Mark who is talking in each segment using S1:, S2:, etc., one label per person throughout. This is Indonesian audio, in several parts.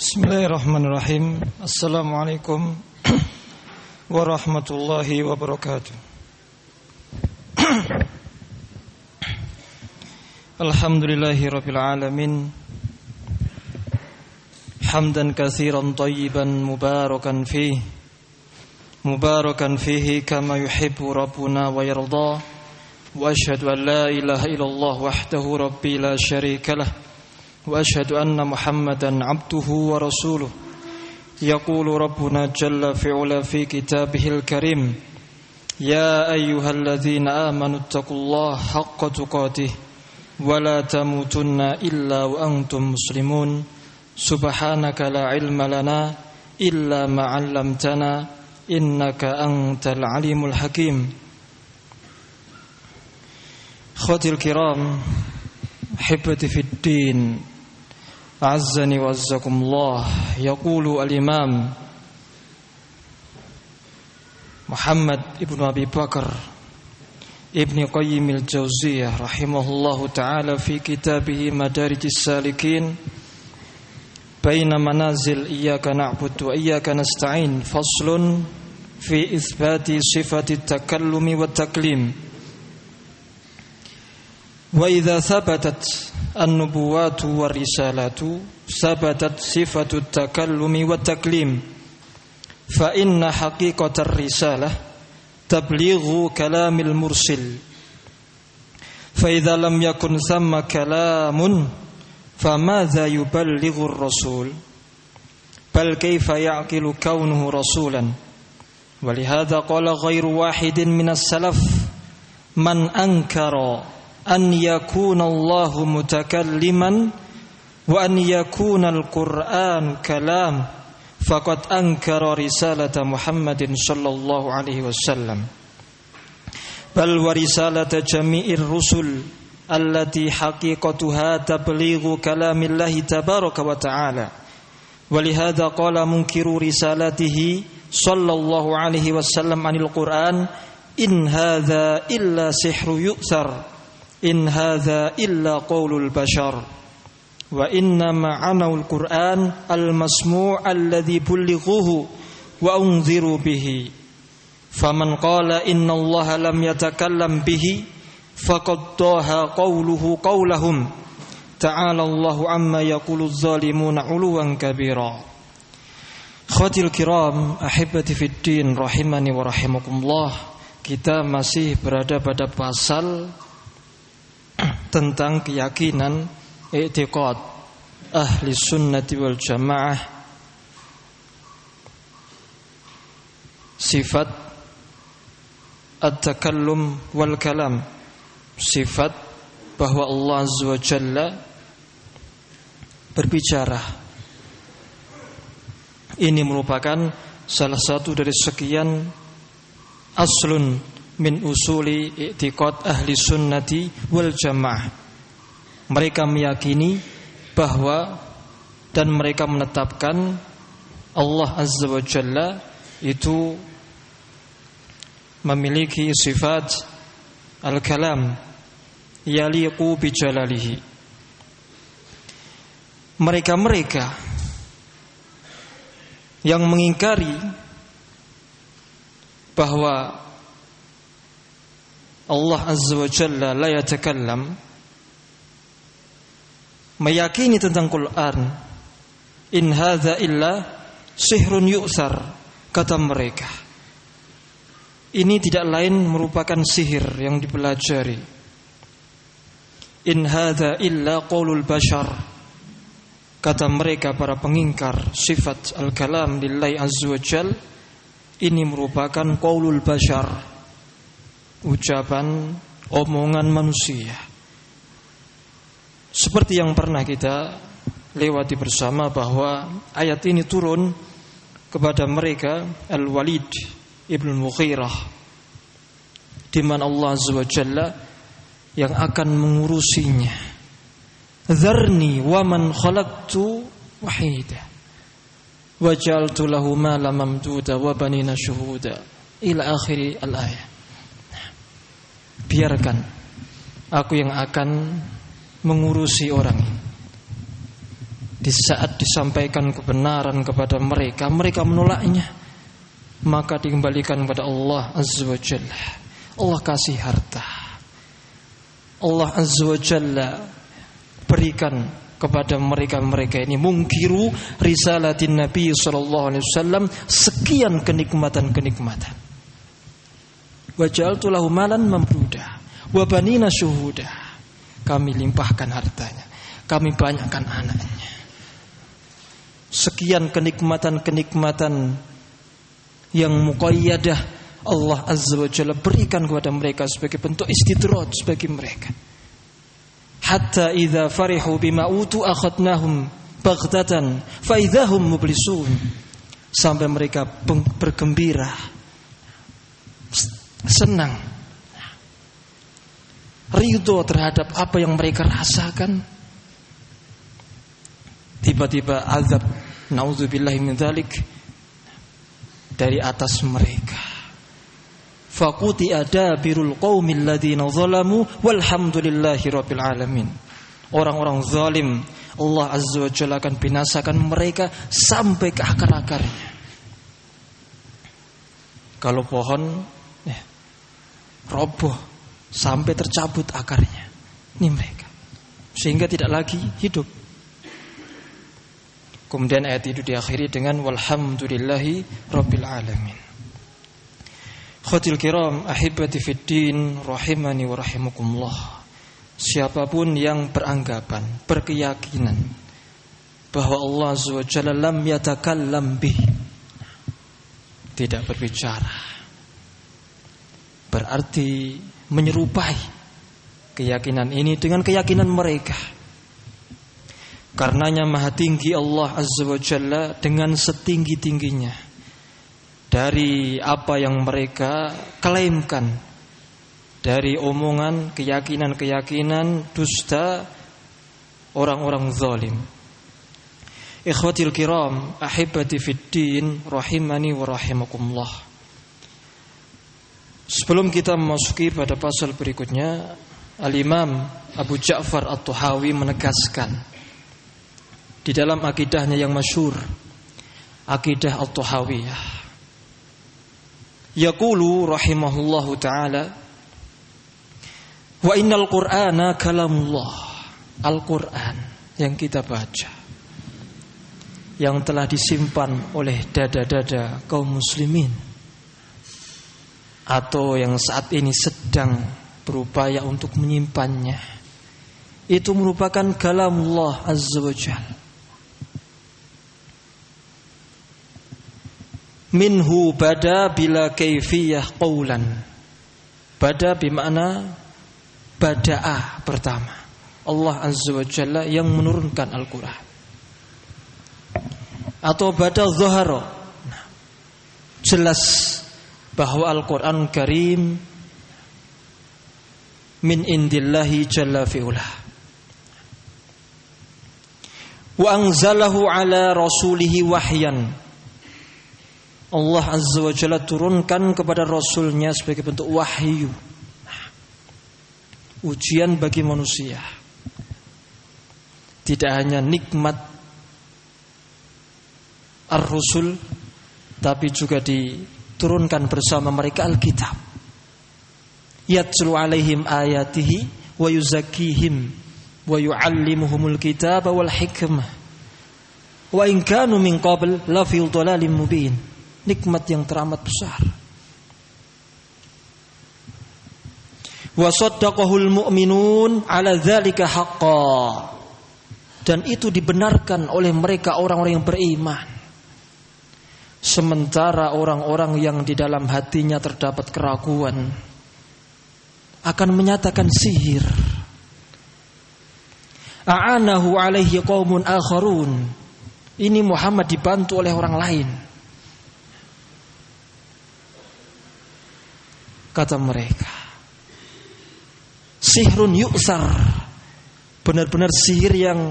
S1: Bismillahirrahmanirrahim. Assalamualaikum warahmatullahi wabarakatuh. Alhamdulillahirabbil alamin. Hamdan katsiran thayyiban mubarakan fihi. Mubarakan fihi kama yuhibbu rabbuna wa yarda. Wa asyhadu an la ilaha illallah wahdahu rabbi la syarika lah. وأشهد أن محمدا عبده ورسوله يقول ربنا جل في علا في كتابه الكريم يا أيها الذين آمنوا اتقوا الله حق تقاته ولا تموتن إلا وأنتم مسلمون سبحانك لا علم لنا إلا ما علمتنا إنك أنت العليم الحكيم. أخوتي الكرام أحبتي في الدين أعزني وعزكم الله. يقول الإمام محمد ابن أبي بكر ابن قيم الجوزية رحمه الله تعالى في كتابه مدارج السالكين بين منازل إياك نعبد وإياك نستعين فصل في إثبات صفة التكلم والتكليم. وإذا ثبتت النبوات والرسالات ثبتت صفة التكلم والتكليم فإن حقيقة الرسالة تبليغ كلام المرسل فإذا لم يكن ثم كلام فماذا يبلغ الرسول بل كيف يعقل كونه رسولا. ولهذا قال غير واحد من السلف من أنكر أن يكون الله متكلما وأن يكون القرآن كلام فقد أنكر رسالة محمد صلى الله عليه وسلم بل ورسالة جميع الرسل التي حقيقتها تبليغ كلام الله تبارك وتعالى. ولهذا قال منكر رسالته صلى الله عليه وسلم عن القرآن إن هذا إلا سحر يؤثر إن هذا إلا قول البشر وإنما عنوا القرآن المسموع الذي بلغوه وأنذروا به فمن قال إن الله لم يتكلم به فقد ضاها قوله قولهم تعالى الله عما يقول الظالمون علوا كبيرا. Akhwati al-kiram ahibati fid din rahimani wa rahimakumullah. Kita masih berada pada pasal tentang keyakinan i'tiqad ahli sunnati wal jamaah, sifat at-takallum wal kalam, sifat bahwa Allah Azza wa Jalla berbicara. Ini merupakan salah satu dari sekian aslun min usuli i'tiqad ahli sunnati wal jamaah. Mereka meyakini bahwa dan mereka menetapkan Allah Azza wa Jalla itu memiliki sifat al-kalam yaliqu bi jalalihi. Mereka-mereka yang mengingkari bahwa Allah Azza wa Jalla la yatakallam, meyakini tentang Quran in hadza illa sihrun yu'thar, kata mereka ini tidak lain merupakan sihir yang dipelajari. In hadza illa qaulul bashar, kata mereka para pengingkar sifat al-kalam lillahi azza wa jalla, ini merupakan qaulul bashar, ucapan omongan manusia. Seperti yang pernah kita lewati bersama bahwa ayat ini turun kepada mereka Al-Walid ibn Mughirah, di mana Allah Azza wa Jalla yang akan mengurusinya. Dzarni wa man khalaqtu wahida wa ja'altu lahu malan mamduda wa banina syuhuda ila akhir al-ayah. Biarkan aku yang akan mengurusi orang ini. Di saat disampaikan kebenaran kepada mereka, mereka menolaknya, maka dikembalikan kepada Allah Azza wa Jalla. Allah kasih harta, Allah Azza wa Jalla berikan kepada mereka ini mungkiru risalatin Nabi sallallahu alaihi wasallam sekian kenikmatan-kenikmatan. Wa ja'altu lahu malan mamduda wa banina syuhuda. Kami limpahkan hartanya, kami banyakkan anaknya. Sekian kenikmatan-kenikmatan yang muqayyadah Allah Azza wa Jalla berikan kepada mereka sebagai bentuk istidraj bagi mereka. Hatta idza farihu bima utu akhadnahum baghtatan fa idzahum mublisun. Sampai mereka bergembira, senang, ridho terhadap apa yang mereka rasakan, tiba-tiba azab, naudzubillahi min dzalik, dari atas mereka. Faquti adabirul qaumil ladzina zalamu walhamdulillahi rabbil alamin. Orang-orang zalim Allah Azza wa Jalla akan binasakan mereka sampai ke akar-akarnya. Kalau pohon roboh sampai tercabut akarnya, ini mereka, sehingga tidak lagi hidup. Kemudian ayat itu diakhiri dengan walhamdulillahi rabbil alamin. Khawatir kiram ahibati fiddin rahimani wa rahimakumullah. Siapapun yang beranggapan, berkeyakinan bahwa Allah Azza wa Jalla lam yatakallam bih, tidak berbicara, berarti menyerupai keyakinan ini dengan keyakinan mereka. Karenanya maha tinggi Allah Azza wa Jalla dengan setinggi-tingginya dari apa yang mereka klaimkan, dari omongan, keyakinan-keyakinan dusta orang-orang zalim. Ikhwatil kiram ahibati fiddin rahimani wa rahimakumullah. Sebelum kita memasuki pada pasal berikutnya, Al-Imam Abu Ja'far At-Tahawi menegaskan di dalam akidahnya yang masyhur, akidah At-Tahawiyah, yaqulu rahimahullahu ta'ala, wa innal qur'ana kalamullah. Al-Quran yang kita baca, yang telah disimpan oleh dada-dada kaum muslimin, atau yang saat ini sedang berupaya untuk menyimpannya, itu merupakan kalamullah Azza wa Jalla. Minhu bada bila kaifiyah qawlan. Bada bimakna bada'a, pertama Allah Azza wa Jalla yang menurunkan Al-Quran. Atau bada zahara, jelas bahwa Al-Quran Karim min indillahi jalla fi'ulah. Wa anzalahu ala rasulihi wahyan. Allah Azza wa Jalla turunkan kepada Rasulnya sebagai bentuk wahyu, ujian bagi manusia. Tidak hanya nikmat ar-rusul, tapi juga diturunkan bersama mereka Alkitab. Yatlu alaihim ayatihi wa yuzakkihim wa yuallimuhumul kitaba wal hikmah wa in kanu min qabl la fi dhalalin mubin. Nikmat yang teramat besar. Wa saddaqahul mu'minun ala dzalika haqqan. Dan itu dibenarkan oleh mereka orang-orang yang beriman. Sementara orang-orang yang di dalam hatinya terdapat keraguan akan menyatakan sihir. A'anahu alaihi qaumun akharun. Ini Muhammad dibantu oleh orang lain. Kata mereka, sihrun yu'sar, benar-benar sihir yang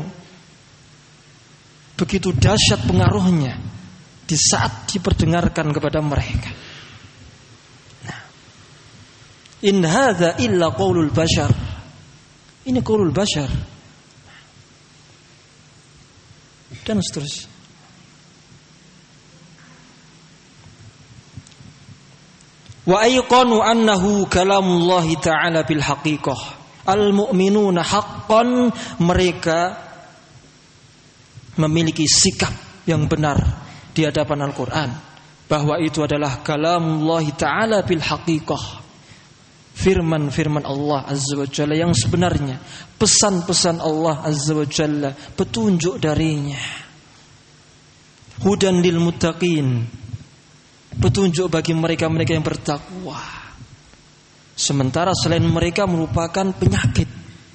S1: begitu dahsyat pengaruhnya di saat diperdengarkan kepada mereka. Nah, in hadza illa qaulul bashar. Ini qaulul bashar. dan seterusnya. Wa ayqanu annahu kalamullahi ta'ala bil haqiqah. Al-mu'minuna haqqan, mereka memiliki sikap yang benar di hadapan Al-Qur'an bahwa itu adalah kalamullahi ta'ala bil haqiqah. Firman-firman Allah Azza wa Jalla yang sebenarnya, pesan-pesan Allah Azza wa Jalla, petunjuk darinya. Hudan lil muttaqin, petunjuk bagi mereka-mereka yang bertakwa. Sementara selain mereka merupakan penyakit.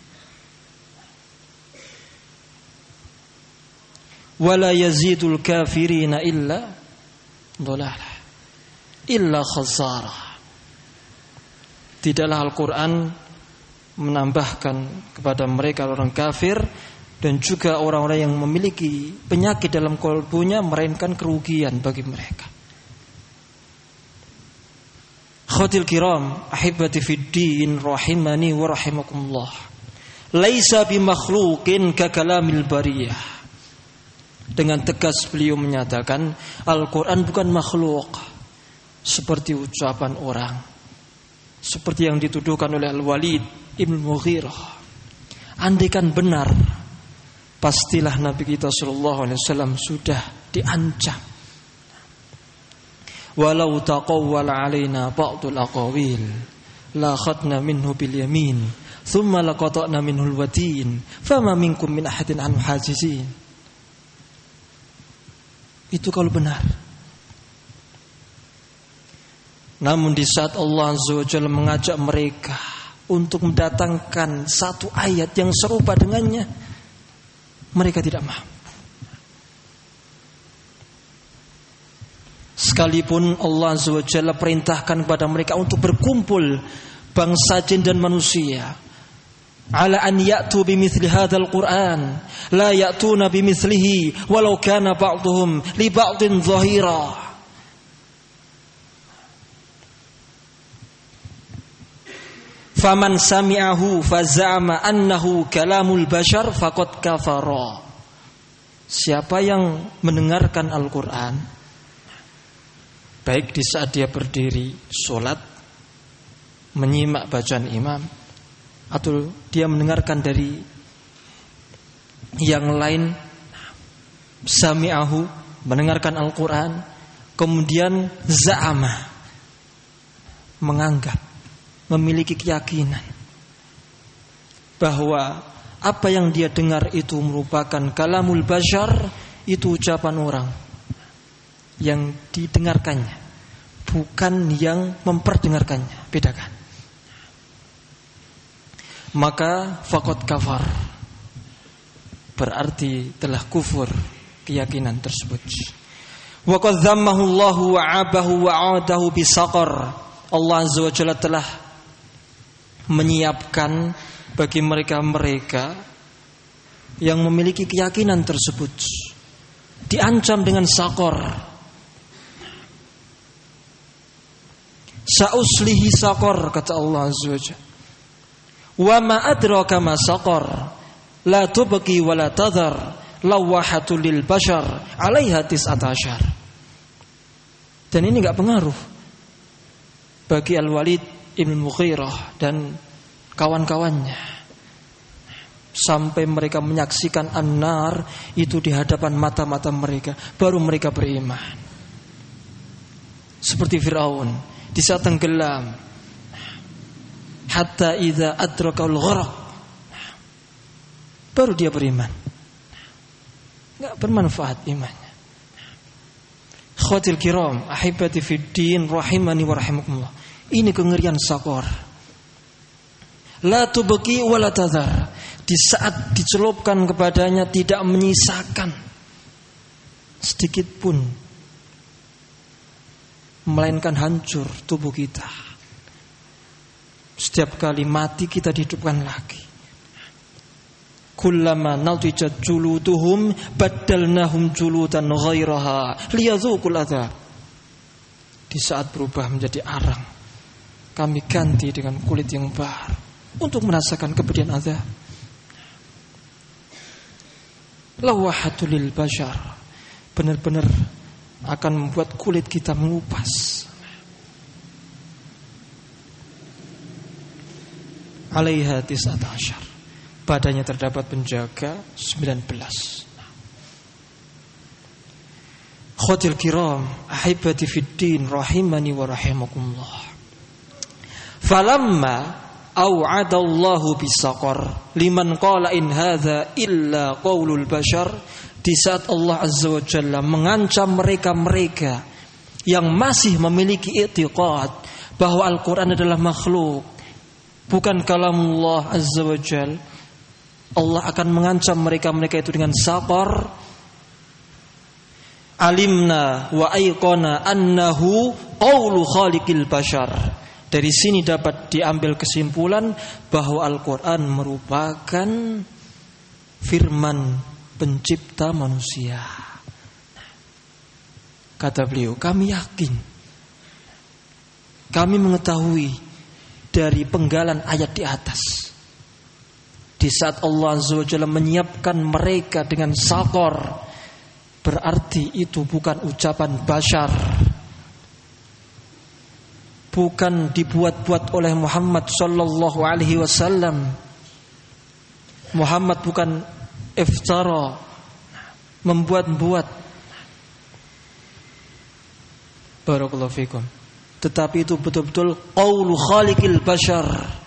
S1: Wala yazidul kafirina illa dhalalah, illa khazara. Tidaklah Al-Quran menambahkan kepada mereka orang kafir dan juga orang-orang yang memiliki penyakit dalam kalbunya, melainkan kerugian bagi mereka. Khawatil kiram, ahibati fid din, rahimani wa rahimakumullah. Laisa bimakhluqin ka kalamil bariyah. Dengan tegas beliau menyatakan Al-Quran bukan makhluk seperti ucapan orang, seperti yang dituduhkan oleh Al-Walid Ibn Mughirah. Andaikan benar, pastilah Nabi kita sallallahu alaihi wasallam sudah diancam. Walau taqawwala alaina ba'dul aqawil la khadna minhu bil yamin thumma laqata'na minhu al watin fama minkum min ahadin anhu hajizin. Itu kalau benar. Namun di saat Allah Azza wa Jalla mengajak mereka untuk mendatangkan satu ayat yang serupa dengannya, mereka tidak mampu. Sekalipun Allah Azza wa Jalla perintahkan kepada mereka untuk berkumpul bangsa jin dan manusia, ala an ya'tu bimithli hadzal Qur'an la ya'tuna bimithlihi walau kana ba'dhum li ba'din dhahira. Faman sami'ahu faza'ama annahu kalamul bashar faqad kafara. Siapa yang mendengarkan Al-Quran, baik di saat dia berdiri sholat, menyimak bacaan imam, atau dia mendengarkan dari yang lain, sami'ahu, mendengarkan Al-Quran, kemudian za'ama, menganggap, memiliki keyakinan bahwa apa yang dia dengar itu merupakan kalamul bashar, itu ucapan orang yang didengarkannya, bukan yang memperdengarkannya. Bedakan. Maka faqad kafar, berarti telah kufur keyakinan tersebut. Wa qad dzammahu Allahu wa 'abahu wa 'adahu bisaqar. Allah Azza wa Jalla telah menyiapkan bagi mereka-mereka yang memiliki keyakinan tersebut, diancam dengan sakor. Sa'uslihi sakor, kata Allah Azza wa Jalla. Wa ma adraka ma sakor, la tubqi wa la tadhar, lawahatul lil bashar 'alaiha 19. Dan ini enggak pengaruh bagi Al-Walid Ibn Mughirah dan kawan-kawannya sampai mereka menyaksikan an-nar itu di hadapan mata-mata mereka, baru mereka beriman. Seperti Fir'aun di saat tenggelam, hatta idza adrakal gharq, baru dia beriman. Enggak bermanfaat imannya. Khawatil kiram, ahibati fid din, rahimani wa rahimakumullah. Ini kengerian sakor. La tubqi wa la tadhar. Di saat dicelupkan kepadanya tidak menyisakan sedikit pun, melainkan hancur tubuh kita. Setiap kali mati kita dihidupkan lagi. Kullama nadijat juluduhum baddalnahum juludan ghairaha liyadzuqul adzab. Di saat berubah menjadi arang, kami ganti dengan kulit yang baru untuk merasakan kepedihan azab. lawahatul lil bashar, benar-benar akan membuat kulit kita mengupas. Alaiha 19, padanya terdapat penjaga 19. Khotil kiram, ahibati fiddin, rahimani wa rahimakumullah. Falamma au'adallahu bisaqar liman qala in hadza illa qaulul bashar, di saat Allah Azza wa Jalla mengancam mereka-mereka yang masih memiliki i'tiqad bahwa Al-Quran adalah makhluk, bukan kalamullah Azza wa Jalla, Allah akan mengancam mereka-mereka itu dengan saqar. Alimna wa ayqana annahu qaulu khaliqil bashar. Dari sini dapat diambil kesimpulan bahwa Al-Quran merupakan firman pencipta manusia. Kata beliau, kami yakin, kami mengetahui dari penggalan ayat di atas, di saat Allah Azza wa Jalla menyiapkan mereka dengan saqar, berarti itu bukan ucapan bashar, bukan dibuat-buat oleh Muhammad sallallahu alaihi wasallam. Muhammad bukan iftara, membuat-buat. Barakallahu fikum. Tetapi itu betul-betul qaulu khaliqil bashar.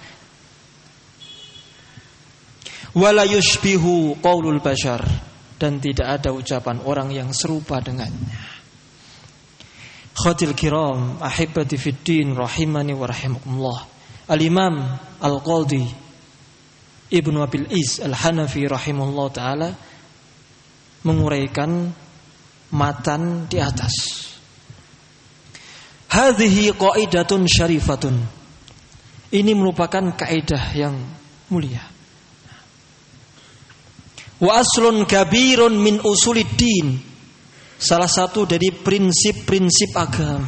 S1: Wala yushbihu qaulul bashar, dan tidak ada ucapan orang yang serupa dengannya. Khatil kiram, ahibati fiddin, rahimani wa rahimakumullah. Al-Imam Al-Qadhi Ibnu Abil Is Al-Hanafi rahimahullah ta'ala menguraikan matan di atas. Hadhihi qaidatun syarifatun, ini merupakan kaidah yang mulia. Wa aslun kabirun min usuliddin, salah satu dari prinsip-prinsip agama.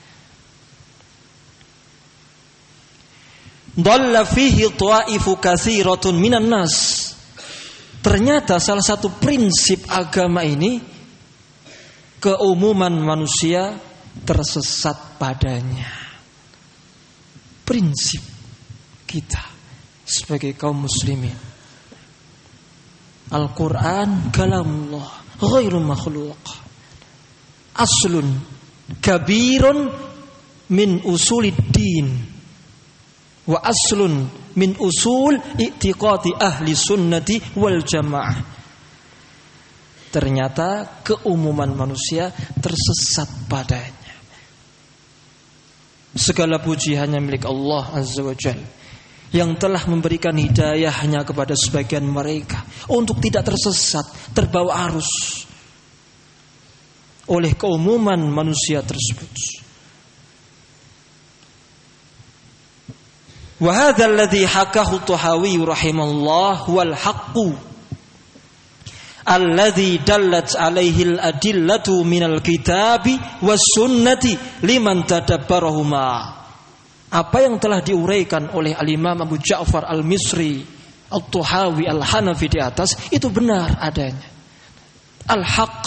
S1: Dhalla fihi ta'ifu katsiratun minan nas, ternyata salah satu prinsip agama ini keumuman manusia tersesat padanya. Prinsip kita sebagai kaum muslimin, Al-Quran kalamullah ghairu makhluq, aslun kabirun min usuliddin, wa aslun min usul i'tiqadi ahli sunnati wal jamaah. Ternyata keumuman manusia tersesat padanya. Segala puji hanya milik Allah Azza wa Jalla, yang telah memberikan hidayahnya kepada sebagian mereka untuk tidak tersesat, terbawa arus oleh keumuman manusia tersebut. Wa hadzal ladzi hakahu Tahawi rahimahullah wal haqqu alladzi dallat alaihi al-adillatu minal kitabi was sunnati liman tadabbarahuma. Apa yang telah diuraikan oleh Al-Imam Abu Ja'far Al-Misri Al-Tahawi Al-Hanafi di atas itu benar adanya. Al-haq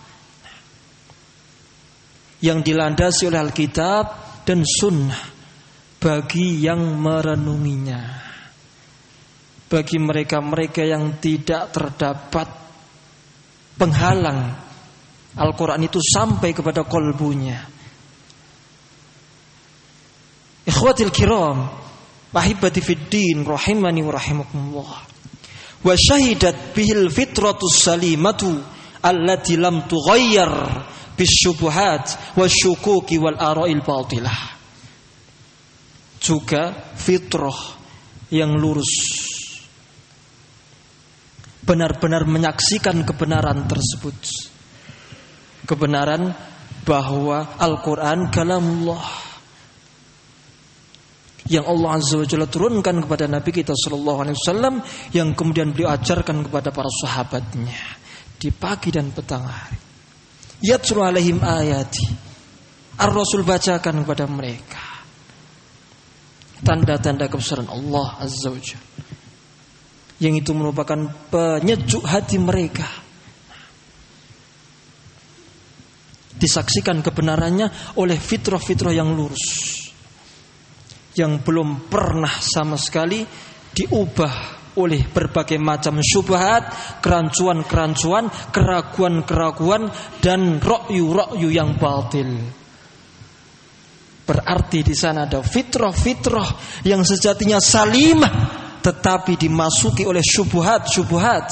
S1: yang dilandasi oleh Alkitab dan Sunnah bagi yang merenunginya, bagi mereka-mereka yang tidak terdapat penghalang Al-Quran itu sampai kepada kolbunya. Ikhwatil kiram, ahibati fiddin, rahimani wa rahimakumullah. Wa syahidat bihil fitratus salimatu allati lam tughayyar bisyubuhat wasyukuki wal ara'il batilah. Juga fitrah yang lurus benar-benar menyaksikan kebenaran tersebut, kebenaran bahwa Al-Quran kalamullah yang Allah Azza wa Jalla turunkan kepada Nabi kita sallallahu alaihi wasallam, yang kemudian beliau ajarkan kepada para sahabatnya di pagi dan petang hari. Yatlu alaihim ayati, Ar-Rasul bacakan kepada mereka tanda-tanda kebesaran Allah Azza wa Jalla, yang itu merupakan penyejuk hati mereka disaksikan kebenarannya oleh fitrah-fitrah yang lurus, yang belum pernah sama sekali diubah oleh berbagai macam syubhat, kerancuan-kerancuan, keraguan-keraguan, dan ra'yu-ra'yu yang batil. Berarti di sana ada fitrah-fitrah yang sejatinya salimah, tetapi dimasuki oleh syubhat-syubhat.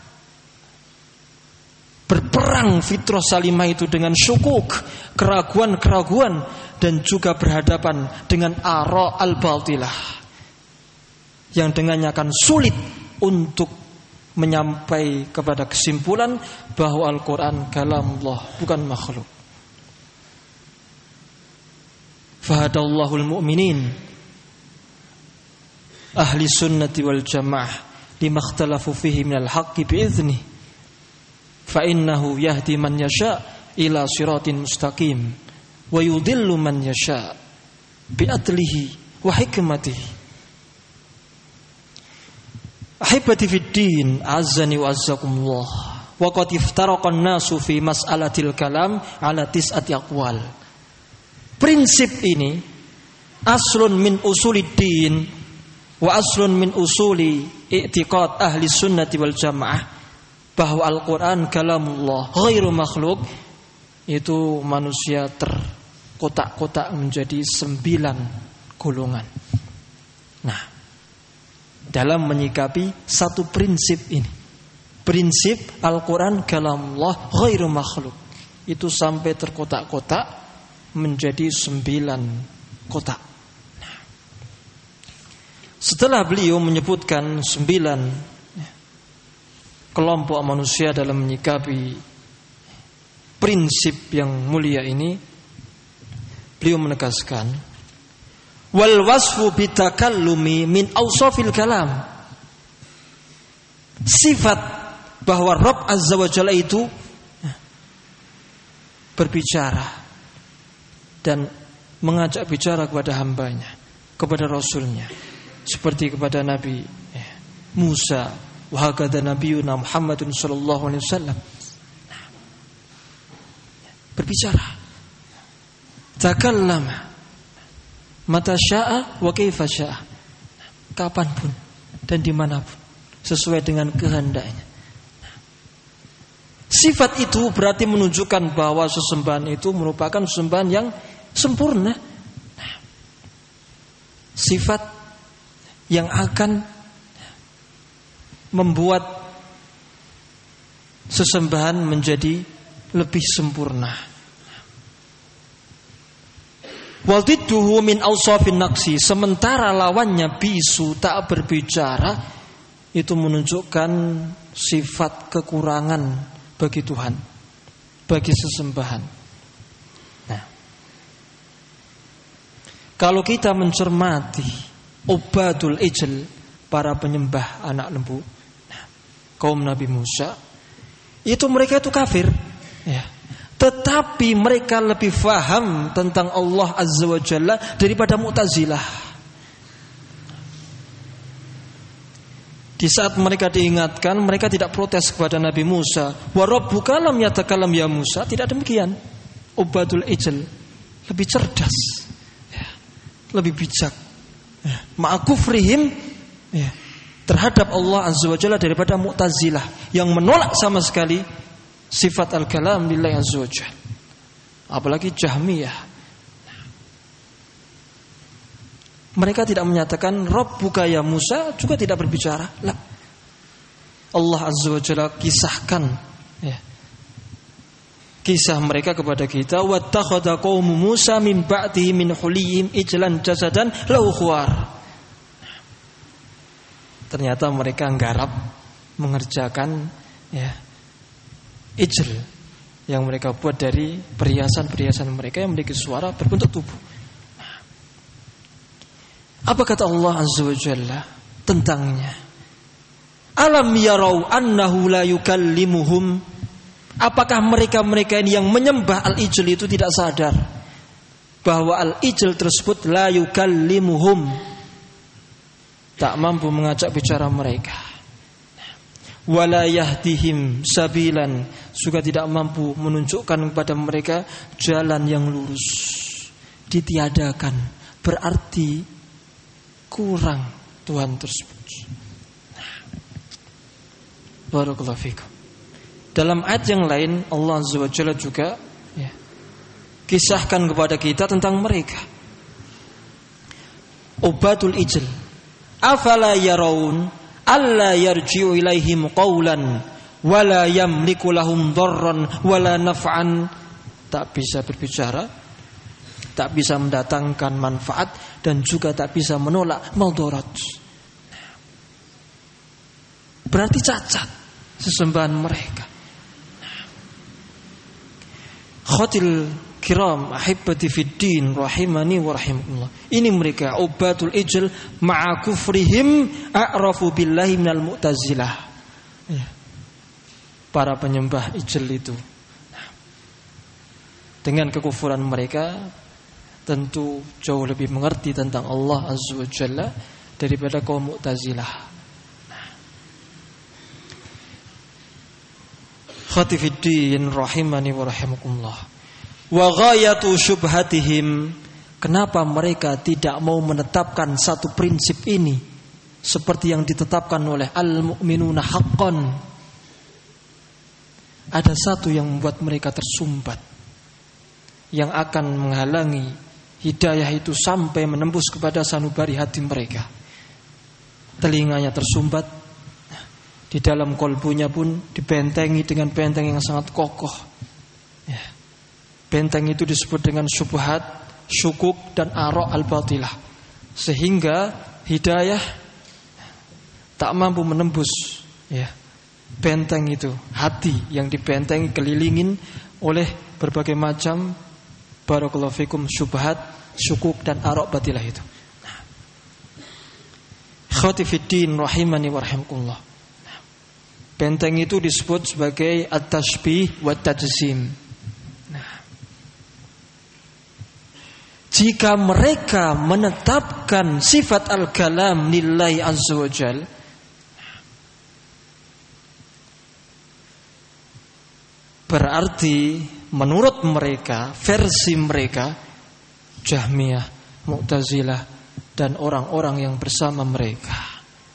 S1: Berperang fitrah salimah itu dengan syukuk, keraguan-keraguan, dan juga berhadapan dengan ara' al-batilah, yang dengannya akan sulit untuk menyampai kepada kesimpulan bahwa Al-Quran kalamullah, bukan makhluk. Fahadallahu al-mu'minin ahli sunnati wal jamaah lima ikhtalafu fihi minal haqqi bi'idhnih fa innahu yahdi man yasha' ila siratin mustaqim wa yudhillu man yasha' bi'adlihi wa hikmatihi. Ahibati fid din, azzani wa azzakumullah. Wa qad iftaraqa an-nasu fi mas'alatil kalam ala tis'ati aqwal. Prinsip ini aslun min usulid din wa aslun min usuli i'tiqad ahli sunnati wal jamaah, bahwa Al-Quran kalamullah ghairu makhluk, itu manusia terkotak-kotak menjadi 9 golongan. Nah, dalam menyikapi satu prinsip ini, prinsip Al-Quran kalamullah ghairu makhluk, itu sampai terkotak-kotak menjadi 9 kotak. Nah, setelah beliau menyebutkan 9 kelompok manusia dalam menyikapi prinsip yang mulia ini, beliau menegaskan wal wasfu bitakallumi min awsafil kalam. Sifat bahwa Rabb Azza wa Jalla itu berbicara dan mengajak bicara kepada hambanya, kepada Rasulnya, seperti kepada Nabi Musa, wa hakadha nabiyuna Muhammadun sallallahu alaihi wasallam. Berbicara, takallama mata sya'a wa kaifa sya'a, kapanpun dan dimanapun sesuai dengan kehendaknya. Sifat itu berarti menunjukkan bahwa sesembahan itu merupakan sesembahan yang sempurna. Sifat yang akan membuat sesembahan menjadi lebih sempurna. Waltidduhu min awsafin naqsi, sementara lawannya bisu, tak berbicara, itu menunjukkan sifat kekurangan bagi Tuhan, bagi sesembahan. Nah, kalau kita mencermati ubadul ijl, para penyembah anak lembu, nah, kaum Nabi Musa, itu mereka itu kafir, ya. Tetapi mereka lebih faham tentang Allah Azza wa Jalla daripada Mu'tazilah. Di saat mereka diingatkan, mereka tidak protes kepada Nabi Musa. Wa rabbuka lam yatakallam ya Musa. Tidak demikian. Ubadul ijl lebih cerdas, ya, lebih bijak, ya, ma'akufrihim, ya, terhadap Allah Azza wa Jalla daripada Mu'tazilah yang menolak sama sekali sifat al-kalam lillahi azza wa jalla. Apalagi Jahmiyah, mereka tidak menyatakan Rabbuka ya Musa, juga tidak berbicara. Lah, Allah azza wa jalla kisahkan, ya, kisah mereka kepada kita. Wattakhadha qaumu Musa min ba'dihi min huliyhim ijlan jasadan lahu khuwar. Ternyata mereka nggarap mengerjakan, ya, ijl yang mereka buat dari perhiasan-perhiasan mereka yang memiliki suara berbentuk tubuh. Apa kata Allah Azza wa Jalla tentangnya? Alam yarau annahu la yukallimuhum. Apakah mereka-mereka ini yang menyembah al-ijl itu tidak sadar bahwa al-ijl tersebut la yukallimuhum, tak mampu mengajak bicara mereka. wala yahdihim sabilan, juga tidak mampu menunjukkan kepada mereka jalan yang lurus. Ditiadakan, berarti kurang Tuhan tersebut. Barakallahu fikum. Dalam ayat yang lain Allah Azza wa Jalla juga kisahkan kepada kita tentang mereka. Ubatul ijl, afala yarawun alla yarji'u ilaihim qawlan wala yamliku lahum dharran wala naf'an. Tak bisa berbicara, tak bisa mendatangkan manfaat, dan juga tak bisa menolak madarat. Berarti cacat sesembahan mereka. Khatil kiram ahibbati fid din rahimani wa rahimakumullah. Ini mereka ubatul ijl ma'a kufrihim a'rafu billahi minal mu'tazilah. Para penyembah ijl itu, dengan kekufuran mereka, tentu jauh lebih mengerti tentang Allah Azza wa Jalla daripada kaum Mu'tazilah. Khatifiddin rahimani wa rahimakumullah. Wa ghayatu syubhatihim, kenapa mereka tidak mau menetapkan satu prinsip ini seperti yang ditetapkan oleh al-mu'minuna haqqan? Ada satu yang membuat mereka tersumbat, yang akan menghalangi hidayah itu sampai menembus kepada sanubari hati mereka. Telinganya tersumbat, di dalam kolbunya pun dibentengi dengan benteng yang sangat kokoh. Benteng itu disebut dengan syubhat, syukuk, dan arok al-batilah, sehingga hidayah tak mampu menembus benteng itu. Hati yang dibentengi, kelilingin oleh berbagai macam barakallahu fikum syubhat, syukuk, dan arok batilah itu. Khatifiddin rahimani wa rahimakumullah. Benteng itu disebut sebagai at-tashbih wa tajsim. Jika mereka menetapkan sifat al-kalam lillahi azza wa jal, berarti menurut mereka, versi mereka, Jahmiyah, Mu'tazilah, dan orang-orang yang bersama mereka,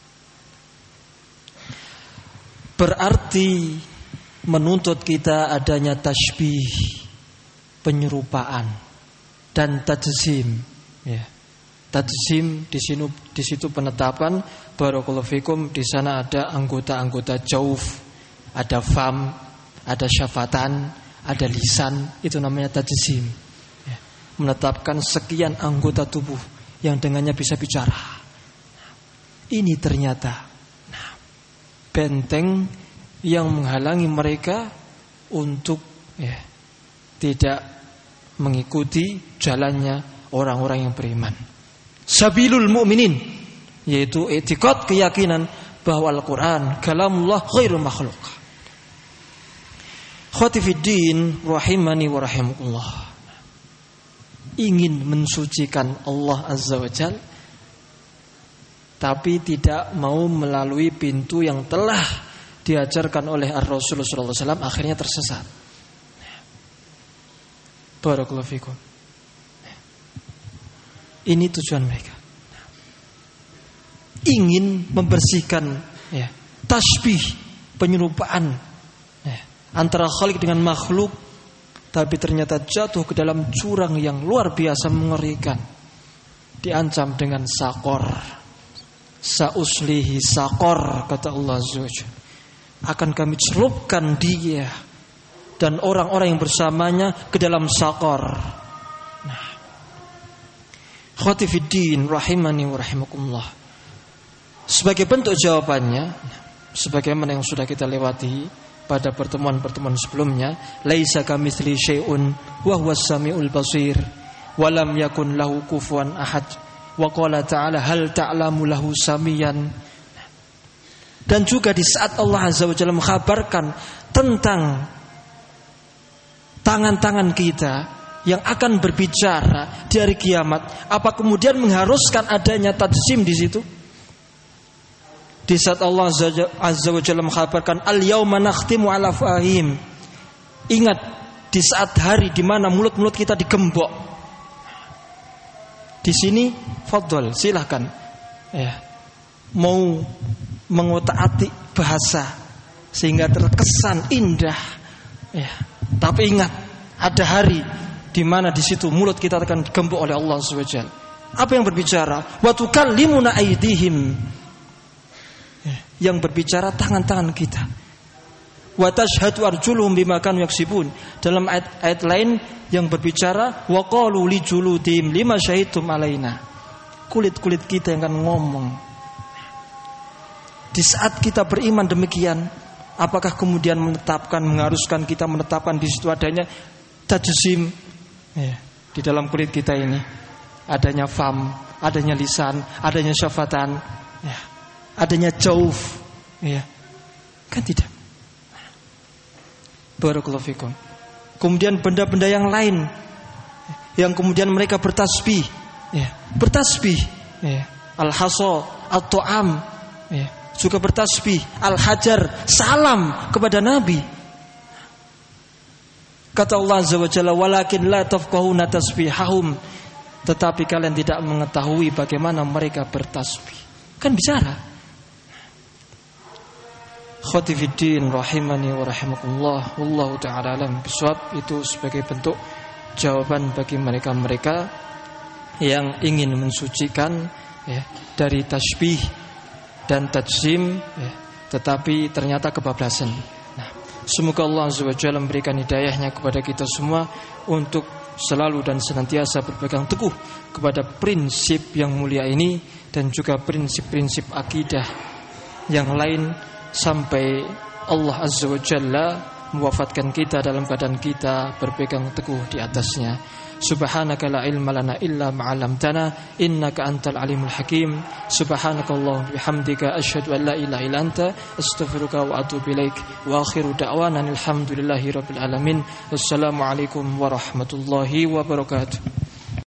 S1: berarti menuntut kita adanya tashbih, penyerupaan, dan tajsim. Tajsim di situ penetapan barakallahu fikum, di sana ada anggota-anggota jauf, ada fam, ada syafatan, ada lisan, itu namanya tajsim. Menetapkan sekian anggota tubuh yang dengannya bisa bicara. Ini ternyata benteng yang menghalangi mereka untuk tidak mengikuti jalannya orang-orang yang beriman. Sabilul mu'minin, yaitu i'tiqad, keyakinan bahwa Al-Quran kalamullah ghairu makhluk. Khatifiddin rahimani wa rahimakumullah. Ingin mensucikan Allah Azza wa Jalla, tapi tidak mau melalui pintu yang telah diajarkan oleh Ar-Rasul sallallahu alaihi wasallam, akhirnya tersesat. Barakallahu fikum. Ini tujuan mereka. Ingin membersihkan tasbih, penyerupaan antara khalik dengan makhluk, tapi ternyata jatuh ke dalam jurang yang luar biasa mengerikan. Diancam dengan sakor. Sa'uslihi sakor, kata Allah Azza wa Jalla. Akan kami celupkan dia dan orang-orang yang bersamanya ke dalam sakor. Khatifiddin rahimani wa rahimakumullah. Sebagai bentuk jawabannya, sebagaimana yang sudah kita lewati pada pertemuan-pertemuan sebelumnya, laisa kamitsli syai'un wa huwas samiul basir wa lam yakun lahu kufuwan ahad. Wa qala ta'ala hal ta'lamu lahu samiyan. Dan juga di saat Allah Azza wa Jalla mengkhabarkan tentang tangan-tangan kita yang akan berbicara di hari kiamat, apa kemudian mengharuskan adanya tajsim di situ? Di saat Allah Azza wa Jalla mengkabarkan al-yauma nakhtimu ala afwahihim. Ingat di saat hari di mana mulut-mulut kita digembok. Di sini fadhol, silahkan ya. Mau mengotak-atik bahasa sehingga terkesan indah ya. Tapi ingat ada hari di mana di situ mulut kita akan digembok oleh Allah Azza wa Jalla. Apa yang berbicara? Wa tukallimuna aydihim. Yang berbicara tangan-tangan kita. Wa tashhadu arjuluhum bima kanu yaksibun. Dalam ayat lain yang berbicara wa qalu li juludihim lima syahidtum alaina. Kulit-kulit kita yang akan ngomong. Di saat kita beriman demikian, apakah kemudian mengharuskan kita menetapkan di situ adanya tajsim ya, di dalam kulit kita ini adanya fam, adanya lisan, adanya syafatan ya, adanya jauf ya. Kan tidak. Barakallahu fikum. Kemudian benda-benda yang lain yang kemudian mereka bertasbih ya, bertasbih ya. Al-hasa, at-ta'am ya, juga bertasbih, al-hajar, salam kepada Nabi. Kata Allah Azza wa Jalla, walakin la tafqahuna tasbihahum, tetapi kalian tidak mengetahui bagaimana mereka bertasbih. Kan bicara. Khotifiddin rahimani wa rahimakumullah, wallahu ta'ala alam bisawab. Itu sebagai bentuk jawaban bagi mereka-mereka yang ingin mensucikan ya, dari tasbih dan tajsim ya, tetapi ternyata kebablasan. Nah, semoga Allah Azza wa Jalla memberikan hidayahnya kepada kita semua untuk selalu dan senantiasa berpegang teguh kepada prinsip yang mulia ini dan juga prinsip-prinsip akidah yang lain sampai Allah Azza wa Jalla mewafatkan kita dalam keadaan kita berpegang teguh di atasnya. Subhanaka la ilma lana illa ma 'allamtana innaka antal alimul hakim. Subhanakallahumma bihamdika asyhadu an la ilaha illa anta astaghfiruka wa atubu ilaik. Wa akhiru da'wana alhamdulillahi rabbil alamin. Wassalamu alaikum warahmatullahi wabarakatuh.